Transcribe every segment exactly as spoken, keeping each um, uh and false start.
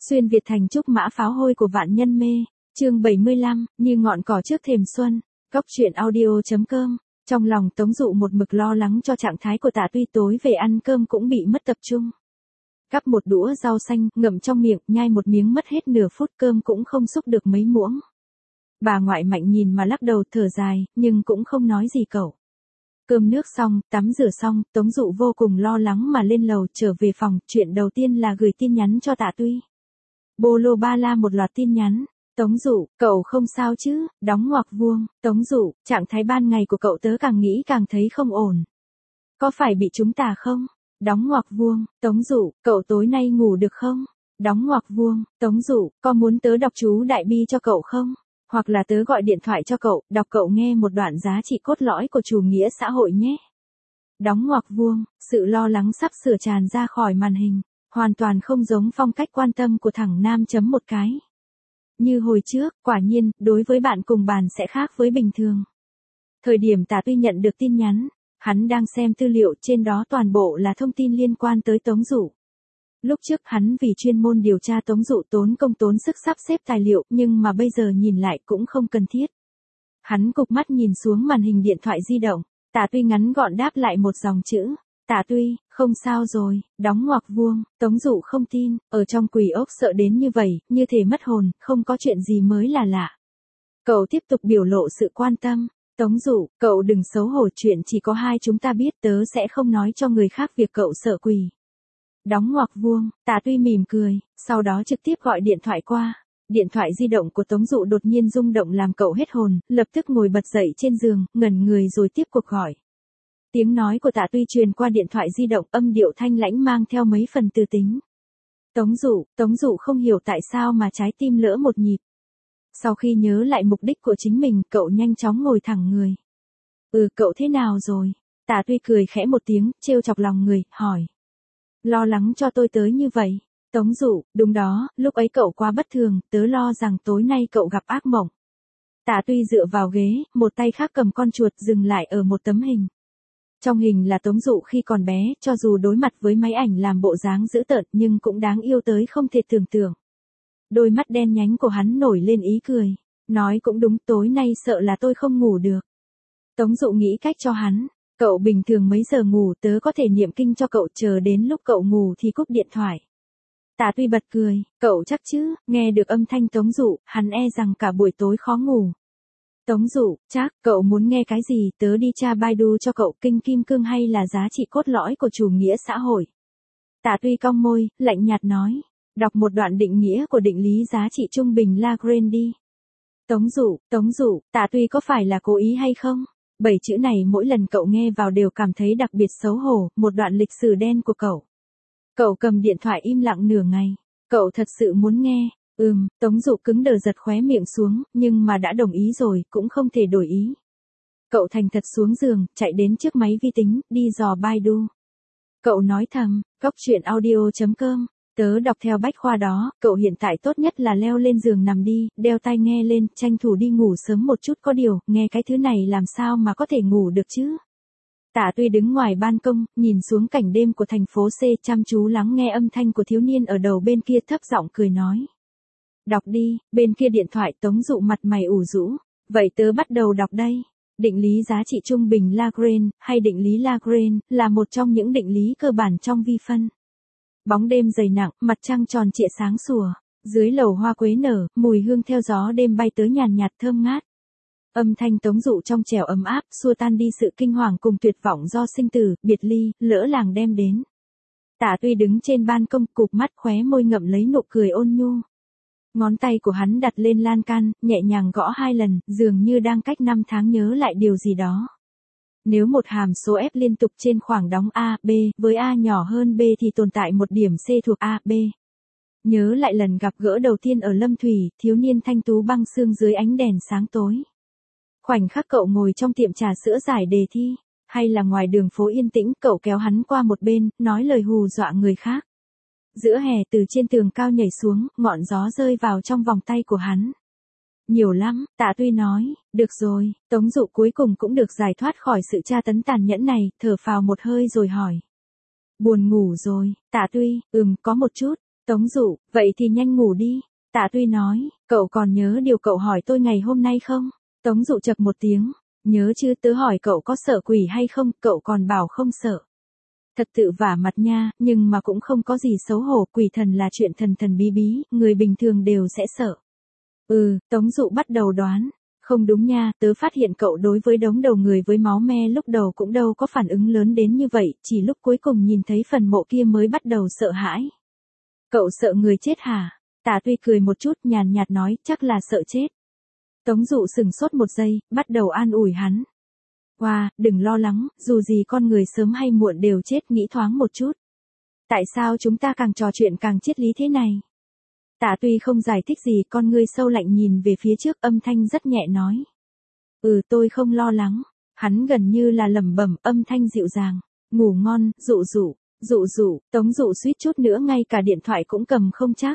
Xuyên Việt thành trúc mã pháo hôi của vạn nhân mê, chương bảy mươi lăm, như ngọn cỏ trước thềm xuân, góc truyện audio.com. Trong lòng Tống Dụ một mực lo lắng cho trạng thái của Tạ Tuy tối về ăn cơm cũng bị mất tập trung. Gắp một đũa rau xanh, ngậm trong miệng, nhai một miếng mất hết nửa phút cơm cũng không xúc được mấy muỗng. Bà ngoại Mạnh nhìn mà lắc đầu thở dài, nhưng cũng không nói gì cậu. Cơm nước xong, tắm rửa xong, Tống Dụ vô cùng lo lắng mà lên lầu, trở về phòng, chuyện đầu tiên là gửi tin nhắn cho Tạ Tuy. Bô lô ba la một loạt tin nhắn. Tống Dụ, cậu không sao chứ, đóng ngoặc vuông. Tống Dụ, trạng thái ban ngày của cậu tớ càng nghĩ càng thấy không ổn. Có phải bị chúng tà không? Đóng ngoặc vuông. Tống Dụ, cậu tối nay ngủ được không? Đóng ngoặc vuông. Tống Dụ, có muốn tớ đọc chú đại bi cho cậu không? Hoặc là tớ gọi điện thoại cho cậu, đọc cậu nghe một đoạn giá trị cốt lõi của chủ nghĩa xã hội nhé. Đóng ngoặc vuông, sự lo lắng sắp sửa tràn ra khỏi màn hình, hoàn toàn không giống phong cách quan tâm của thằng Nam chấm một cái. Như hồi trước, quả nhiên, đối với bạn cùng bàn sẽ khác với bình thường. Thời điểm Tạ Tuy nhận được tin nhắn, hắn đang xem tư liệu, trên đó toàn bộ là thông tin liên quan tới Tống Dụ. Lúc trước hắn vì chuyên môn điều tra Tống Dụ tốn công tốn sức sắp xếp tài liệu, nhưng mà bây giờ nhìn lại cũng không cần thiết. Hắn cụp mắt nhìn xuống màn hình điện thoại di động, Tạ Tuy ngắn gọn đáp lại một dòng chữ. Tạ Tuy, không sao rồi, đóng ngoặc vuông. Tống Dụ không tin, ở trong quỷ ốc sợ đến như vậy, như thể mất hồn, không có chuyện gì mới là lạ. Cậu tiếp tục biểu lộ sự quan tâm. Tống Dụ, cậu đừng xấu hổ, chuyện chỉ có hai chúng ta biết, tớ sẽ không nói cho người khác việc cậu sợ quỷ. Đóng ngoặc vuông. Tạ Tuy mỉm cười, sau đó trực tiếp gọi điện thoại qua. Điện thoại di động của Tống Dụ đột nhiên rung động làm cậu hết hồn, lập tức ngồi bật dậy trên giường, ngẩn người rồi tiếp cuộc gọi. Tiếng nói của Tạ Tuy truyền qua điện thoại di động, âm điệu thanh lãnh mang theo mấy phần tư tính. Tống Dụ, Tống Dụ không hiểu tại sao mà trái tim lỡ một nhịp. Sau khi nhớ lại mục đích của chính mình, cậu nhanh chóng ngồi thẳng người. Ừ, cậu thế nào rồi? Tạ Tuy cười khẽ một tiếng, trêu chọc lòng người, hỏi. Lo lắng cho tôi tới như vậy. Tống Dụ, đúng đó, lúc ấy cậu quá bất thường, tớ lo rằng tối nay cậu gặp ác mộng. Tạ Tuy dựa vào ghế, một tay khác cầm con chuột dừng lại ở một tấm hình. Trong hình là Tống Dụ khi còn bé, cho dù đối mặt với máy ảnh làm bộ dáng dữ tợn nhưng cũng đáng yêu tới không thể tưởng tượng. Đôi mắt đen nhánh của hắn nổi lên ý cười. Nói cũng đúng, tối nay sợ là tôi không ngủ được. Tống Dụ nghĩ cách cho hắn. Cậu bình thường mấy giờ ngủ, tớ có thể niệm kinh cho cậu, chờ đến lúc cậu ngủ thì cúp điện thoại. Tạ Tuy bật cười, cậu chắc chứ? Nghe được âm thanh Tống Dụ, hắn e rằng cả buổi tối khó ngủ. Tống Dụ, chắc, cậu muốn nghe cái gì, tớ đi tra Baidu cho cậu, kinh kim cương hay là giá trị cốt lõi của chủ nghĩa xã hội. Tạ Tuy cong môi, lạnh nhạt nói, đọc một đoạn định nghĩa của định lý giá trị trung bình Lagrange đi. Tống Dụ, Tống Dụ, Tạ Tuy có phải là cố ý hay không? Bảy chữ này mỗi lần cậu nghe vào đều cảm thấy đặc biệt xấu hổ, một đoạn lịch sử đen của cậu. Cậu cầm điện thoại im lặng nửa ngày, cậu thật sự muốn nghe. Ừm, Tống Dụ cứng đờ giật khóe miệng xuống, nhưng mà đã đồng ý rồi, cũng không thể đổi ý. Cậu thành thật xuống giường, chạy đến trước máy vi tính, đi dò Baidu. Cậu nói thầm, góc truyện audio.com, tớ đọc theo bách khoa đó, cậu hiện tại tốt nhất là leo lên giường nằm đi, đeo tai nghe lên, tranh thủ đi ngủ sớm một chút, có điều, nghe cái thứ này làm sao mà có thể ngủ được chứ? Tạ Tuy đứng ngoài ban công, nhìn xuống cảnh đêm của thành phố C, chăm chú lắng nghe âm thanh của thiếu niên ở đầu bên kia, thấp giọng cười nói. Đọc đi. Bên kia điện thoại Tống Dụ mặt mày ủ rũ. Vậy tớ bắt đầu đọc đây. Định lý giá trị trung bình Lagrange, hay định lý Lagrange, là một trong những định lý cơ bản trong vi phân. Bóng đêm dày nặng, mặt trăng tròn trịa sáng sủa. Dưới lầu hoa quế nở, mùi hương theo gió đêm bay tới nhàn nhạt thơm ngát. Âm thanh Tống Dụ trong trẻo ấm áp, xua tan đi sự kinh hoàng cùng tuyệt vọng do sinh tử, biệt ly, lỡ làng đem đến. Tạ Tuy đứng trên ban công, cụp mắt, khóe môi ngậm lấy nụ cười ôn nhu. Ngón tay của hắn đặt lên lan can, nhẹ nhàng gõ hai lần, dường như đang cách năm tháng nhớ lại điều gì đó. Nếu một hàm số F liên tục trên khoảng đóng A, B, với A nhỏ hơn B thì tồn tại một điểm C thuộc A, B. Nhớ lại lần gặp gỡ đầu tiên ở Lâm Thủy, thiếu niên thanh tú băng xương dưới ánh đèn sáng tối. Khoảnh khắc cậu ngồi trong tiệm trà sữa giải đề thi, hay là ngoài đường phố yên tĩnh, cậu kéo hắn qua một bên, nói lời hù dọa người khác. Giữa hè từ trên tường cao nhảy xuống, ngọn gió rơi vào trong vòng tay của hắn. Nhiều lắm, Tạ Tuy nói, được rồi, Tống Dụ cuối cùng cũng được giải thoát khỏi sự tra tấn tàn nhẫn này, thở phào một hơi rồi hỏi. Buồn ngủ rồi, Tạ Tuy, ừm, có một chút. Tống Dụ, vậy thì nhanh ngủ đi. Tạ Tuy nói, cậu còn nhớ điều cậu hỏi tôi ngày hôm nay không? Tống Dụ chậc một tiếng, nhớ chứ, tớ hỏi cậu có sợ quỷ hay không, cậu còn bảo không sợ. Thật tự vả mặt nha, nhưng mà cũng không có gì xấu hổ, quỷ thần là chuyện thần thần bí bí, người bình thường đều sẽ sợ. Ừ, Tống Dụ bắt đầu đoán. Không đúng nha, tớ phát hiện cậu đối với đống đầu người với máu me lúc đầu cũng đâu có phản ứng lớn đến như vậy, chỉ lúc cuối cùng nhìn thấy phần mộ kia mới bắt đầu sợ hãi. Cậu sợ người chết hả? Tạ Tuy cười một chút nhàn nhạt nói, chắc là sợ chết. Tống Dụ sừng sốt một giây, bắt đầu an ủi hắn. Wow, đừng lo lắng, dù gì con người sớm hay muộn đều chết, nghĩ thoáng một chút. Tại sao chúng ta càng trò chuyện càng triết lý thế này? Tạ Tuy không giải thích gì, con ngươi sâu lạnh nhìn về phía trước, âm thanh rất nhẹ nói. Ừ, tôi không lo lắng. Hắn gần như là lẩm bẩm, âm thanh dịu dàng. Ngủ ngon, Dụ Dụ, Dụ Dụ. Tống Dụ suýt chút nữa ngay cả điện thoại cũng cầm không chắc.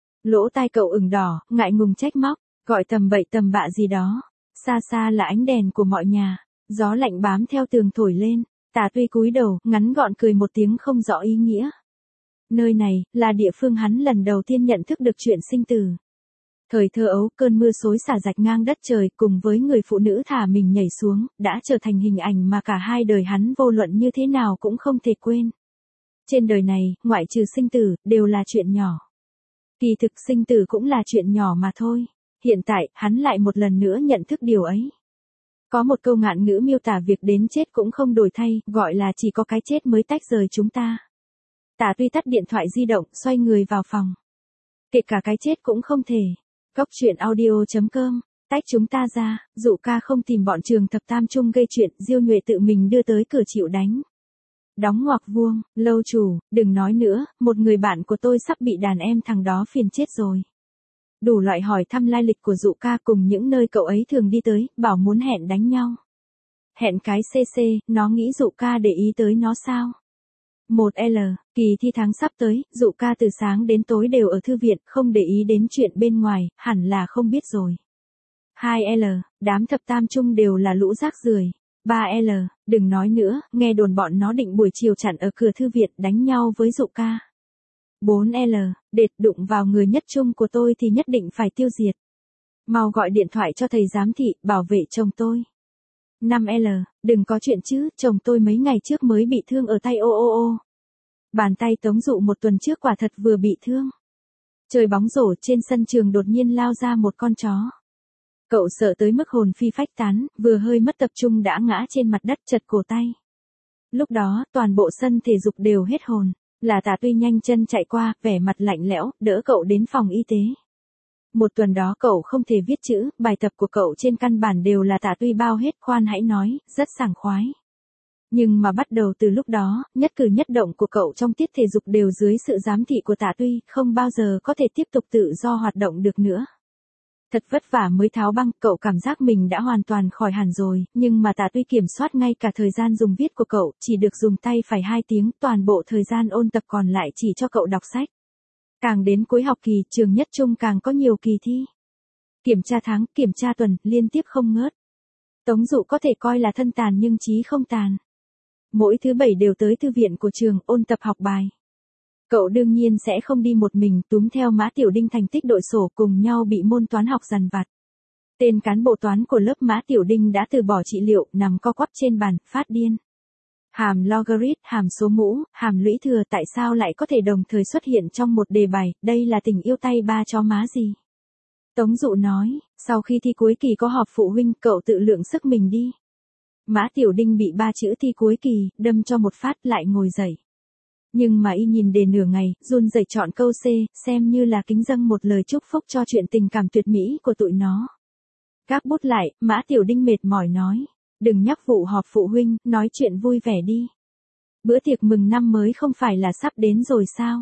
Lỗ tai cậu ửng đỏ, ngại ngùng trách móc, gọi tầm bậy tầm bạ gì đó. Xa xa là ánh đèn của mọi nhà, gió lạnh bám theo tường thổi lên. Tạ Tuy cúi đầu, ngắn gọn cười một tiếng không rõ ý nghĩa. Nơi này, là địa phương hắn lần đầu tiên nhận thức được chuyện sinh tử. Thời thơ ấu, cơn mưa xối xả rạch ngang đất trời cùng với người phụ nữ thả mình nhảy xuống, đã trở thành hình ảnh mà cả hai đời hắn vô luận như thế nào cũng không thể quên. Trên đời này, ngoại trừ sinh tử, đều là chuyện nhỏ. Kỳ thực sinh tử cũng là chuyện nhỏ mà thôi. Hiện tại, hắn lại một lần nữa nhận thức điều ấy. Có một câu ngạn ngữ miêu tả việc đến chết cũng không đổi thay, gọi là chỉ có cái chết mới tách rời chúng ta. Tạ Tuy tắt điện thoại di động, xoay người vào phòng. Kể cả cái chết cũng không thể. Góc truyện audio chấm com, tách chúng ta ra, Dụ ca không tìm bọn Trường Thập Tam Trung gây chuyện, Diêu Nhuệ tự mình đưa tới cửa chịu đánh. Đóng ngoặc vuông, lâu chủ, đừng nói nữa, một người bạn của tôi sắp bị đàn em thằng đó phiền chết rồi. Đủ loại hỏi thăm lai lịch của Dụ ca cùng những nơi cậu ấy thường đi tới, bảo muốn hẹn đánh nhau. Hẹn cái cc, nó nghĩ Dụ ca để ý tới nó sao? một L, kỳ thi tháng sắp tới, Dụ ca từ sáng đến tối đều ở thư viện, không để ý đến chuyện bên ngoài, hẳn là không biết rồi. hai L, đám thập tam trung đều là lũ rác rưởi. ba L, đừng nói nữa, nghe đồn bọn nó định buổi chiều chặn ở cửa thư viện đánh nhau với Dụ ca. bốn L, đệt đụng vào người nhất trung của tôi thì nhất định phải tiêu diệt. Mau gọi điện thoại cho thầy giám thị, bảo vệ chồng tôi. năm L, đừng có chuyện chứ, chồng tôi mấy ngày trước mới bị thương ở tay ô ô ô. Bàn tay Tống Dụ một tuần trước quả thật vừa bị thương. Chơi bóng rổ trên sân trường đột nhiên lao ra một con chó. Cậu sợ tới mức hồn phi phách tán, vừa hơi mất tập trung đã ngã trên mặt đất chật cổ tay. Lúc đó, toàn bộ sân thể dục đều hết hồn, là Tạ Tuy nhanh chân chạy qua, vẻ mặt lạnh lẽo, đỡ cậu đến phòng y tế. Một tuần đó cậu không thể viết chữ, bài tập của cậu trên căn bản đều là Tạ Tuy bao hết, khoan hãy nói, rất sảng khoái. Nhưng mà bắt đầu từ lúc đó, nhất cử nhất động của cậu trong tiết thể dục đều dưới sự giám thị của Tạ Tuy, không bao giờ có thể tiếp tục tự do hoạt động được nữa. Thật vất vả mới tháo băng, cậu cảm giác mình đã hoàn toàn khỏi hẳn rồi, nhưng mà Tạ Tuy kiểm soát ngay cả thời gian dùng viết của cậu, chỉ được dùng tay phải hai tiếng, toàn bộ thời gian ôn tập còn lại chỉ cho cậu đọc sách. Càng đến cuối học kỳ, trường nhất trung càng có nhiều kỳ thi. Kiểm tra tháng, kiểm tra tuần, liên tiếp không ngớt. Tống Dụ có thể coi là thân tàn nhưng trí không tàn. Mỗi thứ bảy đều tới thư viện của trường, ôn tập học bài. Cậu đương nhiên sẽ không đi một mình, túm theo Mã Tiểu Đinh thành tích đội sổ cùng nhau bị môn toán học dằn vặt. Tên cán bộ toán của lớp Mã Tiểu Đinh đã từ bỏ trị liệu, nằm co quắp trên bàn, phát điên. Hàm logarit, hàm số mũ, hàm lũy thừa tại sao lại có thể đồng thời xuất hiện trong một đề bài, đây là tình yêu tay ba chó má gì? Tống Dụ nói, sau khi thi cuối kỳ có họp phụ huynh, cậu tự lượng sức mình đi. Mã Tiểu Đinh bị ba chữ thi cuối kỳ, đâm cho một phát lại ngồi dậy. Nhưng mà y nhìn đề nửa ngày, run rẩy chọn câu C, xem như là kính dâng một lời chúc phúc cho chuyện tình cảm tuyệt mỹ của tụi nó. Gác bút lại, Mã Tiểu Đinh mệt mỏi nói. Đừng nhắc vụ họp phụ huynh, nói chuyện vui vẻ đi. Bữa tiệc mừng năm mới không phải là sắp đến rồi sao?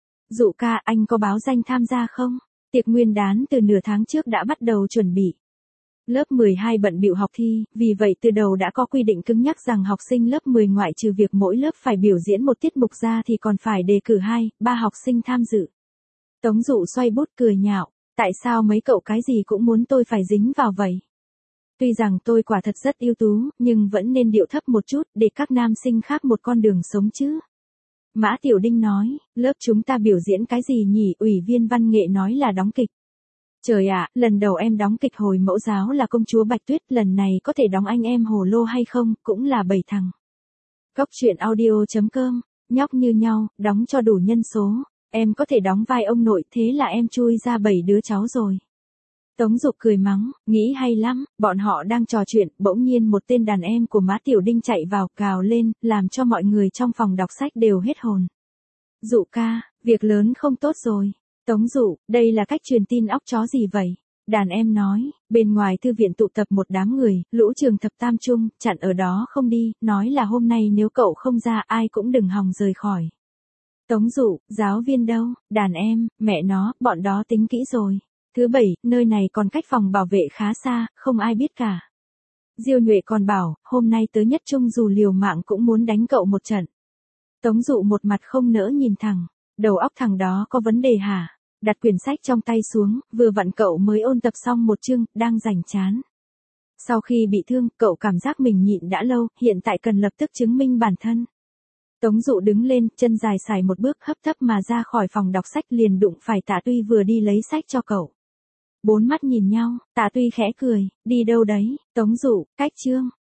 Dụ ca, anh có báo danh tham gia không? Tiệc nguyên đán từ nửa tháng trước đã bắt đầu chuẩn bị. Lớp mười hai bận bịu học thi, vì vậy từ đầu đã có quy định cứng nhắc rằng học sinh lớp mười ngoại trừ việc mỗi lớp phải biểu diễn một tiết mục ra thì còn phải đề cử hai, ba học sinh tham dự. Tống Dụ xoay bút cười nhạo, tại sao mấy cậu cái gì cũng muốn tôi phải dính vào vậy? Tuy rằng tôi quả thật rất ưu tú, nhưng vẫn nên điệu thấp một chút để các nam sinh khác một con đường sống chứ. Mã Tiểu Đinh nói, lớp chúng ta biểu diễn cái gì nhỉ? Ủy viên văn nghệ nói là đóng kịch. Trời ạ, lần đầu em đóng kịch hồi mẫu giáo là công chúa Bạch Tuyết, lần này có thể đóng anh em Hồ Lô hay không, cũng là bảy thằng. Cóc truyện audio chấm com, nhóc như nhau, đóng cho đủ nhân số, em có thể đóng vai ông nội, thế là em chui ra bảy đứa cháu rồi. Tống Dục cười mắng, nghĩ hay lắm, bọn họ đang trò chuyện, bỗng nhiên một tên đàn em của Mã Tiểu Đinh chạy vào, cào lên, làm cho mọi người trong phòng đọc sách đều hết hồn. Dụ ca, việc lớn không tốt rồi. Tống Dụ, đây là cách truyền tin óc chó gì vậy? Đàn em nói, bên ngoài thư viện tụ tập một đám người, lũ trường thập tam trung, chặn ở đó không đi, nói là hôm nay nếu cậu không ra ai cũng đừng hòng rời khỏi. Tống Dụ, giáo viên đâu? Đàn em, mẹ nó, bọn đó tính kỹ rồi. Thứ bảy, nơi này còn cách phòng bảo vệ khá xa, không ai biết cả. Diêu Nhuệ còn bảo, hôm nay tới nhất trung dù liều mạng cũng muốn đánh cậu một trận. Tống Dụ một mặt không nỡ nhìn thẳng, đầu óc thằng đó có vấn đề hả? Đặt quyển sách trong tay xuống, vừa vặn cậu mới ôn tập xong một chương, đang rảnh chán. Sau khi bị thương, cậu cảm giác mình nhịn đã lâu, hiện tại cần lập tức chứng minh bản thân. Tống Dụ đứng lên, chân dài xài một bước hấp tấp mà ra khỏi phòng đọc sách, liền đụng phải Tạ Tuy vừa đi lấy sách cho cậu. Bốn mắt nhìn nhau, Tạ Tuy khẽ cười, đi đâu đấy? Tống Dụ, cách chương.